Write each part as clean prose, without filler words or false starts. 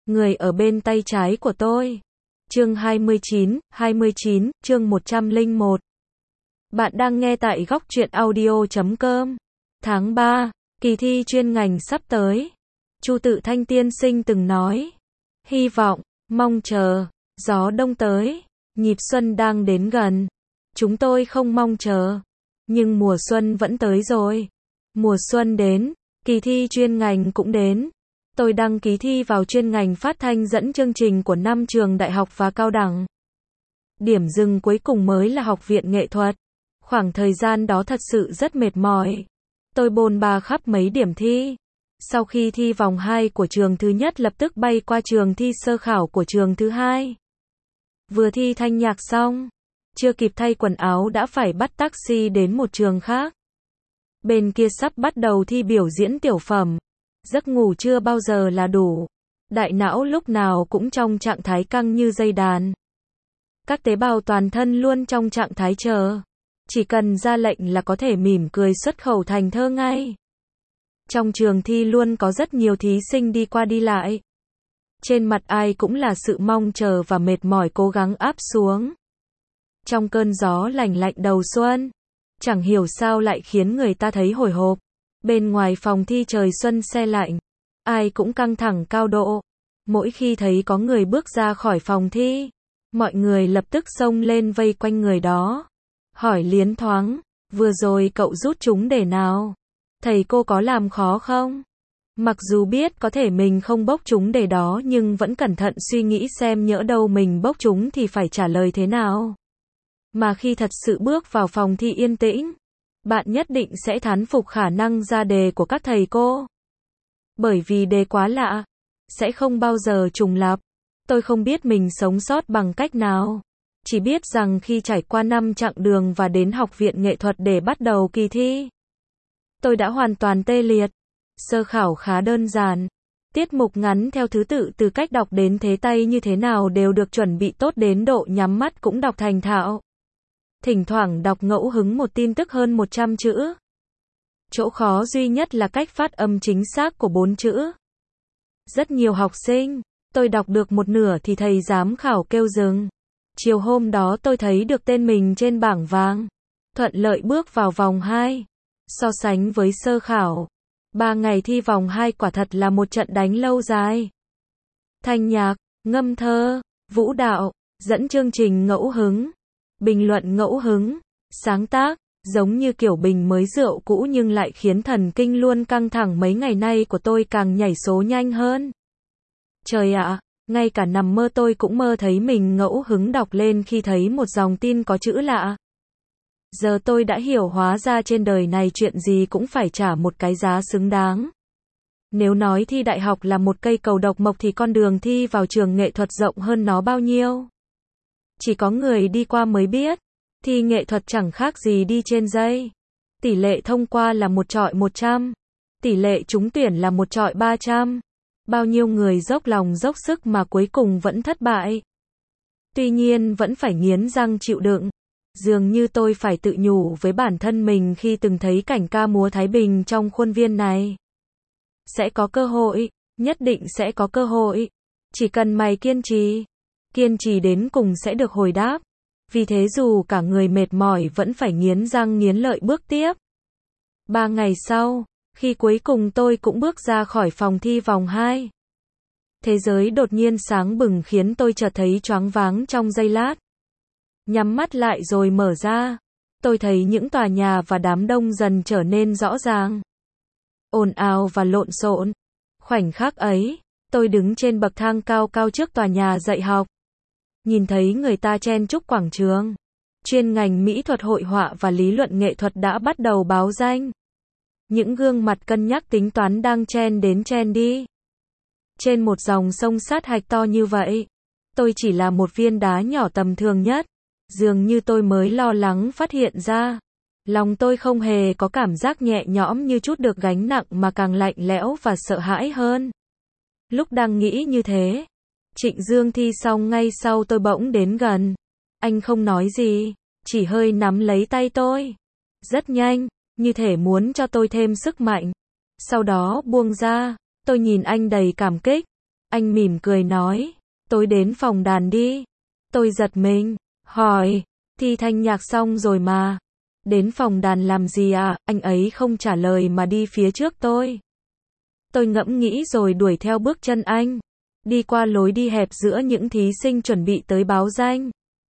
Người ở bên tay trái của tôi. Chương 29, chương 101. Bạn đang nghe tại góc truyện audio.com. Tháng 3, kỳ thi chuyên ngành sắp tới. Chu Tự Thanh tiên sinh từng nói, hy vọng, mong chờ, gió đông tới, nhịp xuân đang đến gần. Chúng tôi không mong chờ, nhưng mùa xuân vẫn tới rồi. Mùa xuân đến, kỳ thi chuyên ngành cũng đến. Tôi đăng ký thi vào chuyên ngành phát thanh dẫn chương trình của 5 trường đại học và cao đẳng. Điểm dừng cuối cùng mới là Học viện Nghệ thuật. Khoảng thời gian đó thật sự rất mệt mỏi. Tôi bôn ba khắp mấy điểm thi. Sau khi thi vòng 2 của trường thứ nhất lập tức bay qua trường thi sơ khảo của trường thứ hai. Vừa thi thanh nhạc xong, chưa kịp thay quần áo đã phải bắt taxi đến một trường khác. Bên kia sắp bắt đầu thi biểu diễn tiểu phẩm. Giấc ngủ chưa bao giờ là đủ. Đại não lúc nào cũng trong trạng thái căng như dây đàn. Các tế bào toàn thân luôn trong trạng thái chờ. Chỉ cần ra lệnh là có thể mỉm cười xuất khẩu thành thơ ngay. Trong trường thi luôn có rất nhiều thí sinh đi qua đi lại. Trên mặt ai cũng là sự mong chờ và mệt mỏi cố gắng áp xuống. Trong cơn gió lành lạnh đầu xuân, chẳng hiểu sao lại khiến người ta thấy hồi hộp. Bên ngoài phòng thi trời xuân se lạnh, ai cũng căng thẳng cao độ. Mỗi khi thấy có người bước ra khỏi phòng thi, mọi người lập tức xông lên vây quanh người đó. Hỏi liến thoáng, vừa rồi cậu rút trúng đề nào? Thầy cô có làm khó không? Mặc dù biết có thể mình không bốc trúng đề đó nhưng vẫn cẩn thận suy nghĩ xem nhỡ đâu mình bốc trúng thì phải trả lời thế nào. Mà khi thật sự bước vào phòng thi yên tĩnh, bạn nhất định sẽ thán phục khả năng ra đề của các thầy cô. Bởi vì đề quá lạ, sẽ không bao giờ trùng lặp. Tôi không biết mình sống sót bằng cách nào. Chỉ biết rằng khi trải qua 5 chặng đường và đến Học viện Nghệ thuật để bắt đầu kỳ thi, tôi đã hoàn toàn tê liệt. Sơ khảo khá đơn giản. Tiết mục ngắn theo thứ tự từ cách đọc đến thế tay như thế nào đều được chuẩn bị tốt đến độ nhắm mắt cũng đọc thành thạo. Thỉnh thoảng đọc ngẫu hứng một tin tức hơn 100 chữ. Chỗ khó duy nhất là cách phát âm chính xác của 4 chữ. Rất nhiều học sinh, tôi đọc được một nửa thì thầy giám khảo kêu dừng. Chiều hôm đó tôi thấy được tên mình trên bảng vàng. Thuận lợi bước vào vòng 2. So sánh với sơ khảo, 3 ngày thi vòng 2 quả thật là một trận đánh lâu dài. Thanh nhạc, ngâm thơ, vũ đạo, dẫn chương trình ngẫu hứng, bình luận ngẫu hứng, sáng tác, giống như kiểu bình mới rượu cũ nhưng lại khiến thần kinh luôn căng thẳng mấy ngày nay của tôi càng nhảy số nhanh hơn. Trời ạ, ngay cả nằm mơ tôi cũng mơ thấy mình ngẫu hứng đọc lên khi thấy một dòng tin có chữ lạ. Giờ tôi đã hiểu hóa ra trên đời này chuyện gì cũng phải trả một cái giá xứng đáng. Nếu nói thi đại học là một cây cầu độc mộc thì con đường thi vào trường nghệ thuật rộng hơn nó bao nhiêu. Chỉ có người đi qua mới biết, thi nghệ thuật chẳng khác gì đi trên dây. Tỷ lệ thông qua là 1/100, tỷ lệ trúng tuyển là 1/300. Bao nhiêu người dốc lòng dốc sức mà cuối cùng vẫn thất bại. Tuy nhiên vẫn phải nghiến răng chịu đựng. Dường như tôi phải tự nhủ với bản thân mình khi từng thấy cảnh ca múa Thái Bình trong khuôn viên này. Sẽ có cơ hội, nhất định sẽ có cơ hội. Chỉ cần mày kiên trì đến cùng sẽ được hồi đáp. Vì thế dù cả người mệt mỏi vẫn phải nghiến răng nghiến lợi bước tiếp. 3 ngày sau, khi cuối cùng tôi cũng bước ra khỏi phòng thi vòng 2. Thế giới đột nhiên sáng bừng khiến tôi chợt thấy choáng váng trong giây lát. Nhắm mắt lại rồi mở ra, tôi thấy những tòa nhà và đám đông dần trở nên rõ ràng. Ồn ào và lộn xộn. Khoảnh khắc ấy, tôi đứng trên bậc thang cao cao trước tòa nhà dạy học. Nhìn thấy người ta chen chúc quảng trường. Chuyên ngành mỹ thuật hội họa và lý luận nghệ thuật đã bắt đầu báo danh. Những gương mặt cân nhắc tính toán đang chen đến chen đi. Trên một dòng sông sát hạch to như vậy, tôi chỉ là một viên đá nhỏ tầm thường nhất. Dường như tôi mới lo lắng phát hiện ra. Lòng tôi không hề có cảm giác nhẹ nhõm như chút được gánh nặng mà càng lạnh lẽo và sợ hãi hơn. Lúc đang nghĩ như thế, Trịnh Dương thi xong ngay sau tôi bỗng đến gần. Anh không nói gì, chỉ hơi nắm lấy tay tôi. Rất nhanh, như thể muốn cho tôi thêm sức mạnh. Sau đó buông ra, tôi nhìn anh đầy cảm kích. Anh mỉm cười nói, tôi đến phòng đàn đi. Tôi giật mình, hỏi, thi thanh nhạc xong rồi mà. Đến phòng đàn làm gì à? Anh ấy không trả lời mà đi phía trước tôi. Tôi ngẫm nghĩ rồi đuổi theo bước chân anh. Đi qua lối đi hẹp giữa những thí sinh chuẩn bị tới báo danh.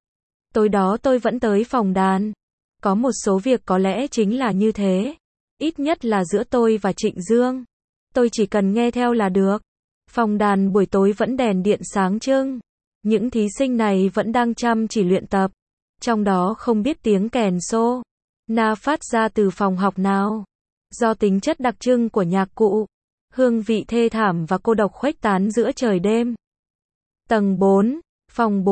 Tối đó tôi vẫn tới phòng đàn. Có một số việc có lẽ chính là như thế. Ít nhất là giữa tôi và Trịnh Dương. Tôi chỉ cần nghe theo là được. Phòng đàn buổi tối vẫn đèn điện sáng trưng. Những thí sinh này vẫn đang chăm chỉ luyện tập. Trong đó không biết tiếng kèn xô na phát ra từ phòng học nào. Do tính chất đặc trưng của nhạc cụ, hương vị thê thảm và cô độc khuếch tán giữa trời đêm. Tầng 4, phòng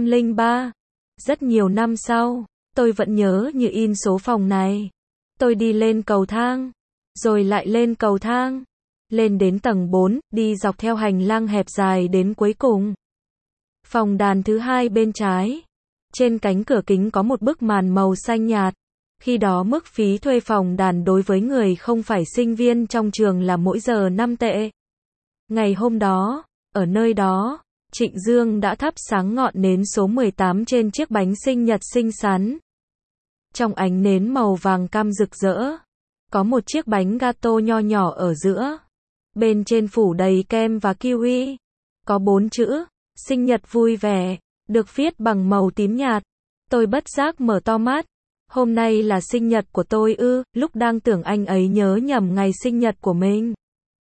403. Rất nhiều năm sau, tôi vẫn nhớ như in số phòng này. Tôi đi lên cầu thang, rồi lại lên cầu thang. Lên đến tầng 4, đi dọc theo hành lang hẹp dài đến cuối cùng. Phòng đàn thứ hai bên trái. Trên cánh cửa kính có một bức màn màu xanh nhạt. Khi đó mức phí thuê phòng đàn đối với người không phải sinh viên trong trường là mỗi giờ 5 tệ. Ngày hôm đó, ở nơi đó, Trịnh Dương đã thắp sáng ngọn nến số 18 trên chiếc bánh sinh nhật xinh xắn. Trong ánh nến màu vàng cam rực rỡ, có một chiếc bánh gato nho nhỏ ở giữa. Bên trên phủ đầy kem và kiwi. Có 4 chữ, sinh nhật vui vẻ, được viết bằng màu tím nhạt. Tôi bất giác mở to mắt. Hôm nay là sinh nhật của tôi ư? Lúc đang tưởng anh ấy nhớ nhầm ngày sinh nhật của mình.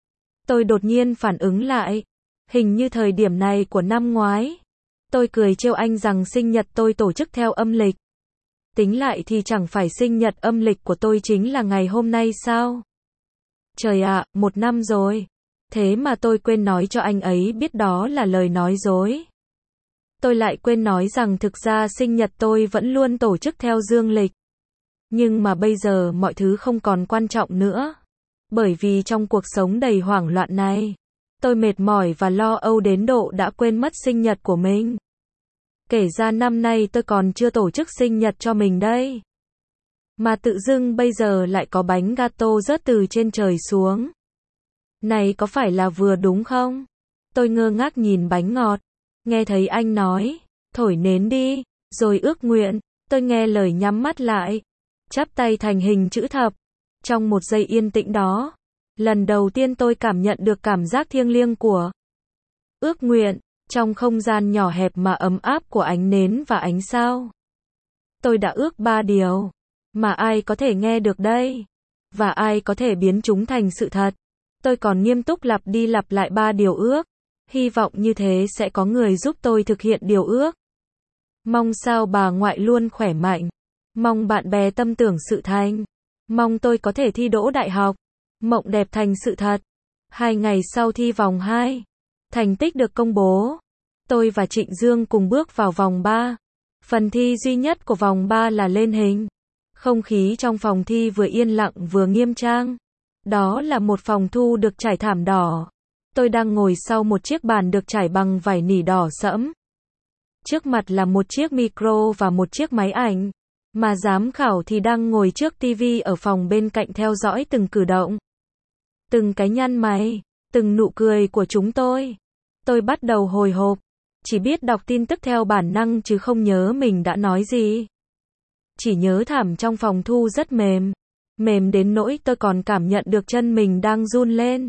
Tôi đột nhiên phản ứng lại. Hình như thời điểm này của năm ngoái. Tôi cười trêu anh rằng sinh nhật tôi tổ chức theo âm lịch. Tính lại thì chẳng phải sinh nhật âm lịch của tôi chính là ngày hôm nay sao? Trời ạ, 1 năm rồi. Thế mà tôi quên nói cho anh ấy biết đó là lời nói dối. Tôi lại quên nói rằng thực ra sinh nhật tôi vẫn luôn tổ chức theo dương lịch. Nhưng mà bây giờ mọi thứ không còn quan trọng nữa. Bởi vì trong cuộc sống đầy hoảng loạn này, tôi mệt mỏi và lo âu đến độ đã quên mất sinh nhật của mình. Kể ra năm nay tôi còn chưa tổ chức sinh nhật cho mình đây. Mà tự dưng bây giờ lại có bánh gato rớt từ trên trời xuống. Này có phải là vừa đúng không? Tôi ngơ ngác nhìn bánh ngọt. Nghe thấy anh nói, thổi nến đi, rồi ước nguyện. Tôi nghe lời nhắm mắt lại, chắp tay thành hình chữ thập. Trong một giây yên tĩnh đó, lần đầu tiên tôi cảm nhận được cảm giác thiêng liêng của ước nguyện, trong không gian nhỏ hẹp mà ấm áp của ánh nến và ánh sao. Tôi đã ước 3 điều, mà ai có thể nghe được đây? Và ai có thể biến chúng thành sự thật? Tôi còn nghiêm túc lặp đi lặp lại 3 điều ước. Hy vọng như thế sẽ có người giúp tôi thực hiện điều ước. Mong sao bà ngoại luôn khỏe mạnh. Mong bạn bè tâm tưởng sự thành. Mong tôi có thể thi đỗ đại học. Mộng đẹp thành sự thật. 2 ngày sau thi vòng 2, thành tích được công bố. Tôi và Trịnh Dương cùng bước vào vòng 3. Phần thi duy nhất của vòng 3 là lên hình. Không khí trong phòng thi vừa yên lặng vừa nghiêm trang. Đó là một phòng thu được trải thảm đỏ. Tôi đang ngồi sau một chiếc bàn được trải bằng vải nỉ đỏ sẫm. Trước mặt là một chiếc micro và một chiếc máy ảnh. Mà giám khảo thì đang ngồi trước tivi ở phòng bên cạnh theo dõi từng cử động. Từng cái nhăn mày, từng nụ cười của chúng tôi. Tôi bắt đầu hồi hộp. Chỉ biết đọc tin tức theo bản năng chứ không nhớ mình đã nói gì. Chỉ nhớ thảm trong phòng thu rất mềm. Mềm đến nỗi tôi còn cảm nhận được chân mình đang run lên.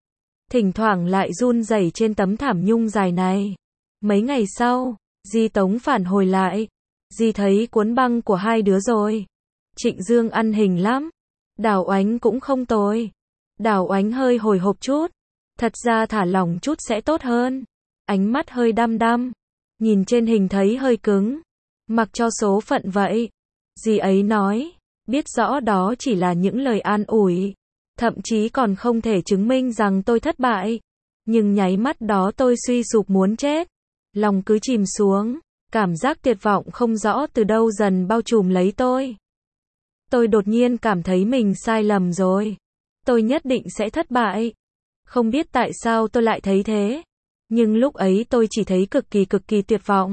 Thỉnh thoảng lại run rẩy trên tấm thảm nhung dài này. Mấy ngày sau, Di Tống phản hồi lại. Di thấy cuốn băng của 2 đứa rồi. Trịnh Dương ăn hình lắm. Đào Oánh cũng không tồi. Đào Oánh hơi hồi hộp chút. Thật ra thả lỏng chút sẽ tốt hơn. Ánh mắt hơi đăm đăm. Nhìn trên hình thấy hơi cứng. Mặc cho số phận vậy. Dì ấy nói. Biết rõ đó chỉ là những lời an ủi. Thậm chí còn không thể chứng minh rằng tôi thất bại. Nhưng nháy mắt đó tôi suy sụp muốn chết. Lòng cứ chìm xuống. Cảm giác tuyệt vọng không rõ từ đâu dần bao trùm lấy tôi. Tôi đột nhiên cảm thấy mình sai lầm rồi. Tôi nhất định sẽ thất bại. Không biết tại sao tôi lại thấy thế. Nhưng lúc ấy tôi chỉ thấy cực kỳ tuyệt vọng.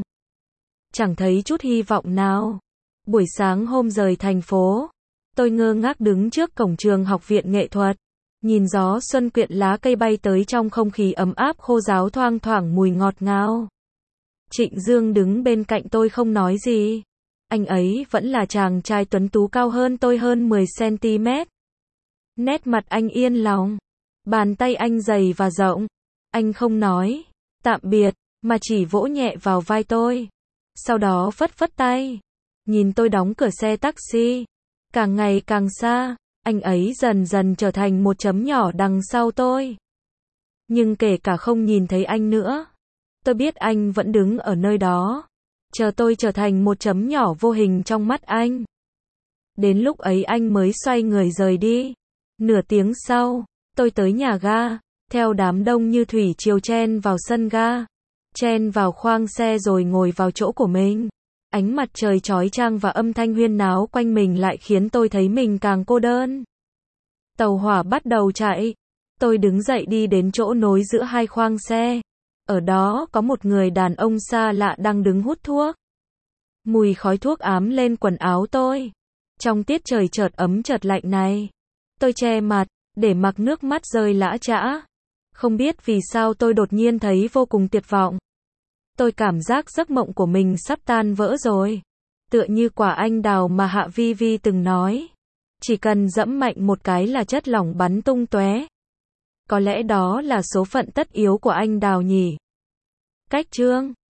Chẳng thấy chút hy vọng nào. Buổi sáng hôm rời thành phố, tôi ngơ ngác đứng trước cổng trường học viện nghệ thuật. Nhìn gió xuân quyện lá cây bay tới trong không khí ấm áp khô ráo thoang thoảng mùi ngọt ngào. Trịnh Dương đứng bên cạnh tôi không nói gì. Anh ấy vẫn là chàng trai tuấn tú cao hơn tôi hơn 10cm. Nét mặt anh yên lòng. Bàn tay anh dày và rộng. Anh không nói tạm biệt, mà chỉ vỗ nhẹ vào vai tôi. Sau đó phất phất tay. Nhìn tôi đóng cửa xe taxi. Càng ngày càng xa, anh ấy dần dần trở thành một chấm nhỏ đằng sau tôi. Nhưng kể cả không nhìn thấy anh nữa, tôi biết anh vẫn đứng ở nơi đó, chờ tôi trở thành một chấm nhỏ vô hình trong mắt anh. Đến lúc ấy anh mới xoay người rời đi. Nửa tiếng sau, tôi tới nhà ga, theo đám đông như thủy triều chen vào sân ga, chen vào khoang xe rồi ngồi vào chỗ của mình. Ánh mặt trời chói chang và âm thanh huyên náo quanh mình lại khiến tôi thấy mình càng cô đơn. Tàu hỏa bắt đầu chạy. Tôi đứng dậy đi đến chỗ nối giữa hai khoang xe. Ở đó có một người đàn ông xa lạ đang đứng hút thuốc. Mùi khói thuốc ám lên quần áo tôi. Trong tiết trời chợt ấm chợt lạnh này, tôi che mặt, để mặc nước mắt rơi lã chã. Không biết vì sao tôi đột nhiên thấy vô cùng tuyệt vọng. Tôi cảm giác giấc mộng của mình sắp tan vỡ rồi. Tựa như quả anh đào mà Hạ Vi Vi từng nói. Chỉ cần dẫm mạnh một cái là chất lỏng bắn tung tóe. Có lẽ đó là số phận tất yếu của anh đào nhỉ. Cách chương